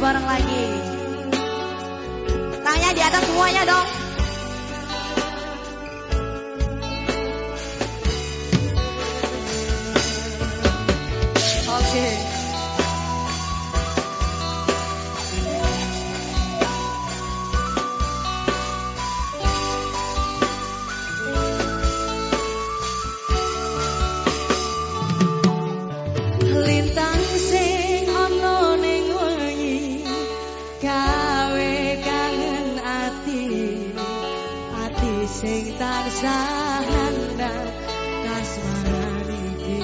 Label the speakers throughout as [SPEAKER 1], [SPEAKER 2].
[SPEAKER 1] bareng lagi. Tangannya di atas semuanya dong. Oke. Lintang sing ana ning wengi gawe kangen ati sing tansah nandang kasmaran iki.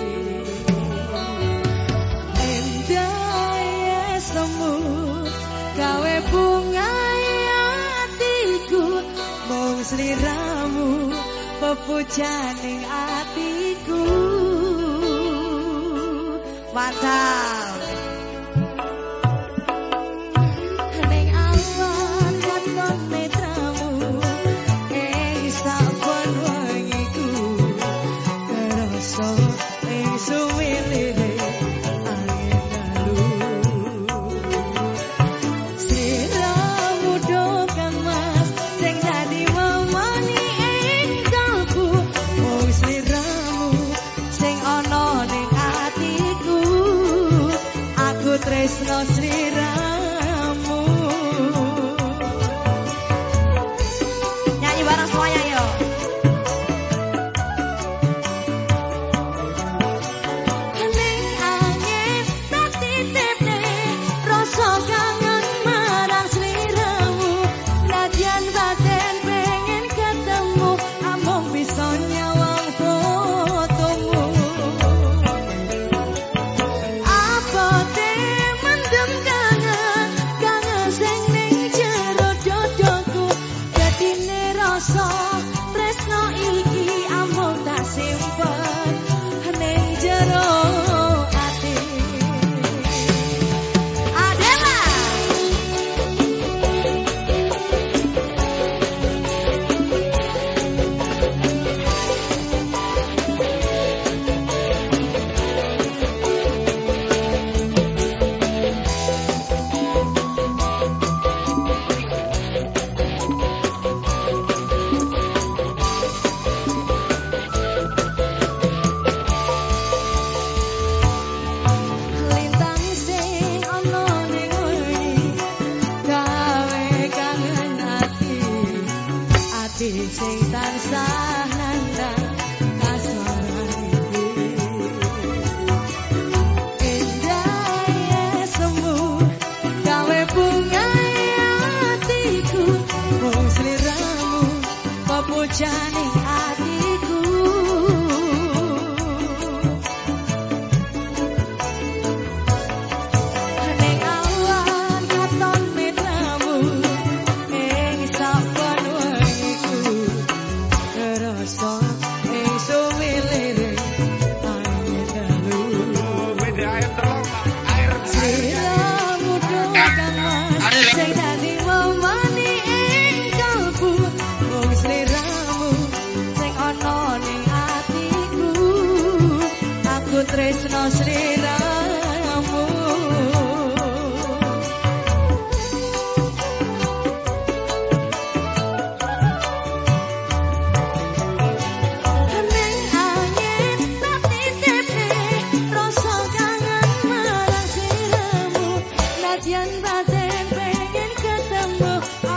[SPEAKER 1] Endah semu gawe bunga atiku mung sliramu pepujaning atiku. Mantap. Ning awan katon metramu ing saben wengiku kerasa ing suwilire angin dalu. Sliramu dokan mas sing dadi wewani ing kalbu mung sliramu sing ana ning atiku. Aku tresno sliramu. Nyanyi bareng semuanya yuk. Ning angin tak titipne rasa kangen marang sliramu. Nadyan batin pengen ketemu amung bisa nyawang fotomu. Apa mendem kangen sing ning jero dodoku. Dadine rasa tresno iki amung tak simpen ning jero ati. Adela. Lintang sing ana ning wengi gawe kangen ati sing tansah nandang kasmaran iki. Endah semu gawe bunga atiku mung sliramu pepujaning atiku. Ning awan katon metramu ing saben wengiku kerasa ing suwilire angin dalu. Sliramu dokan mas sing dadi wewani ing kalbu mung sliramu sing ana ning atiku. Aku tresno sliramu. Ning angin tak titipne rasa kangen marang sliramu. Nadyan batin pengen ketemu